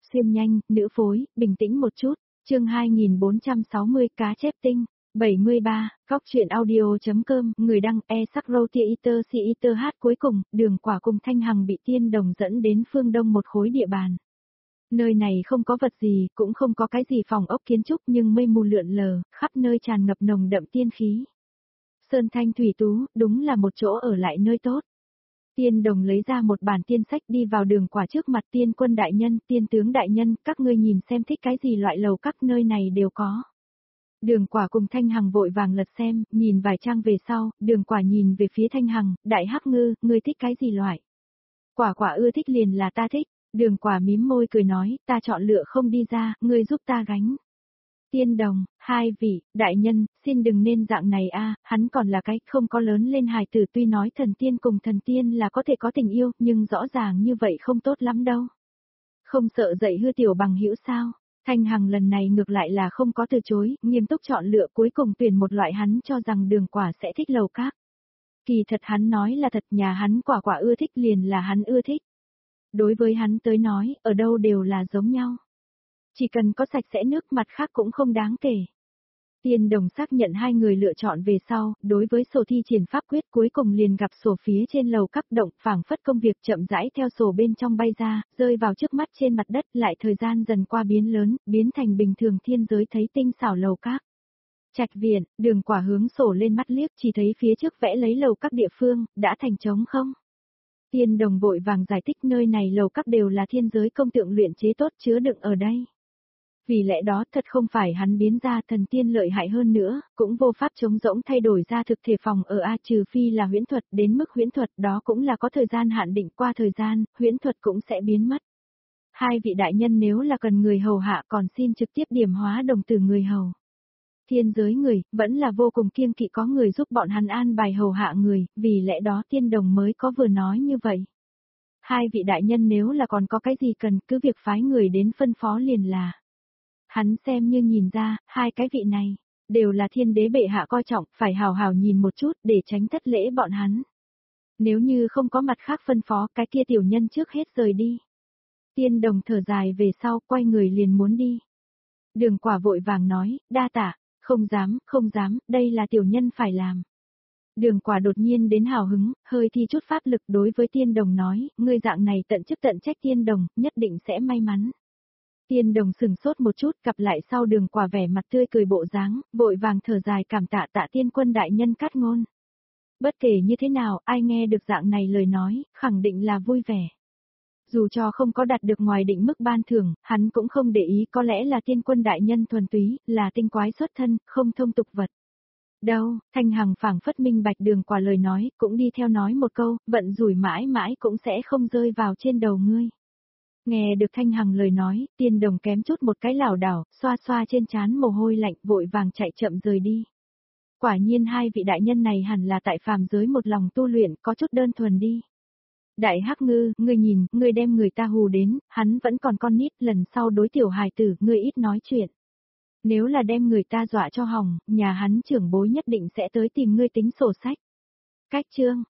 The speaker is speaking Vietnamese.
xuyên nhanh, nữ phối, bình tĩnh một chút. Chương 2460 cá chép tinh. 73, góc truyện audio.com, người đăng e-sắc-rô-tia-iter si-iter hát. Cuối cùng, Đường Quả cùng Thanh Hằng bị Tiên Đồng dẫn đến phương đông một khối địa bàn. Nơi này không có vật gì, cũng không có cái gì phòng ốc kiến trúc, nhưng mây mù lượn lờ, khắp nơi tràn ngập nồng đậm tiên khí. Sơn thanh thủy tú, đúng là một chỗ ở lại nơi tốt. Tiên Đồng lấy ra một bản tiên sách đi vào Đường Quả trước mặt. Tiên quân đại nhân, tiên tướng đại nhân, các ngươi nhìn xem thích cái gì loại lầu các nơi này đều có. Đường Quả cùng Thanh Hằng vội vàng lật xem, nhìn vài trang về sau, Đường Quả nhìn về phía Thanh Hằng, đại hắc ngư, ngươi thích cái gì loại? Quả Quả ưa thích liền là ta thích. Đường Quả mím môi cười nói, ta chọn lựa không đi ra, ngươi giúp ta gánh. Tiên Đồng, hai vị, đại nhân, xin đừng nên dạng này a, hắn còn là cái không có lớn lên hài tử, tuy nói thần tiên cùng thần tiên là có thể có tình yêu, nhưng rõ ràng như vậy không tốt lắm đâu. Không sợ dạy hư tiểu bằng hữu sao? Thanh Hằng lần này ngược lại là không có từ chối, nghiêm túc chọn lựa, cuối cùng tuyển một loại hắn cho rằng Đường Quả sẽ thích lầu các. Kỳ thật hắn nói là thật, nhà hắn Quả Quả ưa thích liền là hắn ưa thích. Đối với hắn tới nói, ở đâu đều là giống nhau. Chỉ cần có sạch sẽ nước, mặt khác cũng không đáng kể. Tiên Đồng xác nhận hai người lựa chọn về sau, đối với sổ thi triển pháp quyết, cuối cùng liền gặp sổ phía trên lầu các động, phảng phất công việc chậm rãi theo sổ bên trong bay ra, rơi vào trước mắt trên mặt đất, lại thời gian dần qua biến lớn, biến thành bình thường thiên giới thấy tinh xảo lầu các. Trạch viện, Đường Quả hướng sổ lên mắt liếc, chỉ thấy phía trước vẽ lấy lầu các địa phương, đã thành trống không. Tiên Đồng vội vàng giải thích, nơi này lầu các đều là thiên giới công tượng luyện chế tốt chứa đựng ở đây. Vì lẽ đó thật không phải hắn biến ra, thần tiên lợi hại hơn nữa, cũng vô pháp trống rỗng thay đổi ra thực thể phòng ở a, trừ phi là huyễn thuật, đến mức huyễn thuật đó cũng là có thời gian hạn định, qua thời gian, huyễn thuật cũng sẽ biến mất. Hai vị đại nhân nếu là cần người hầu hạ còn xin trực tiếp điểm hóa đồng từ người hầu. Thiên giới người, vẫn là vô cùng kiêng kỵ có người giúp bọn hắn an bài hầu hạ người, vì lẽ đó Tiên Đồng mới có vừa nói như vậy. Hai vị đại nhân nếu là còn có cái gì cần, cứ việc phái người đến phân phó liền là. Hắn xem như nhìn ra, hai cái vị này, đều là thiên đế bệ hạ coi trọng, phải hào hào nhìn một chút để tránh thất lễ bọn hắn. Nếu như không có mặt khác phân phó, cái kia tiểu nhân trước hết rời đi. Tiên Đồng thở dài về sau, quay người liền muốn đi. Đường Quả vội vàng nói, đa tạ, không dám, đây là tiểu nhân phải làm. Đường Quả đột nhiên đến hào hứng, hơi thi chút pháp lực đối với Tiên Đồng nói, ngươi dạng này tận chức tận trách Tiên Đồng, nhất định sẽ may mắn. Tiên Đồng sừng sốt một chút, gặp lại sau Đường Quả vẻ mặt tươi cười bộ dáng, vội vàng thở dài cảm tạ tiên quân đại nhân cát ngôn. Bất kể như thế nào, ai nghe được dạng này lời nói, khẳng định là vui vẻ. Dù cho không có đạt được ngoài định mức ban thưởng, hắn cũng không để ý, có lẽ là tiên quân đại nhân thuần túy, là tinh quái xuất thân, không thông tục vật. Đâu, Thanh Hằng phảng phất minh bạch Đường Quả lời nói, cũng đi theo nói một câu, vận rủi mãi mãi cũng sẽ không rơi vào trên đầu ngươi. Nghe được Thanh Hằng lời nói, Tiên Đồng kém chút một cái lảo đảo, xoa xoa trên trán mồ hôi lạnh, vội vàng chạy chậm rời đi. Quả nhiên hai vị đại nhân này hẳn là tại phàm giới một lòng tu luyện, có chút đơn thuần đi. Đại hắc ngư, ngươi nhìn, ngươi đem người ta hù đến, hắn vẫn còn con nít, lần sau đối tiểu hài tử, ngươi ít nói chuyện. Nếu là đem người ta dọa cho hỏng, nhà hắn trưởng bối nhất định sẽ tới tìm ngươi tính sổ sách. Cách chương.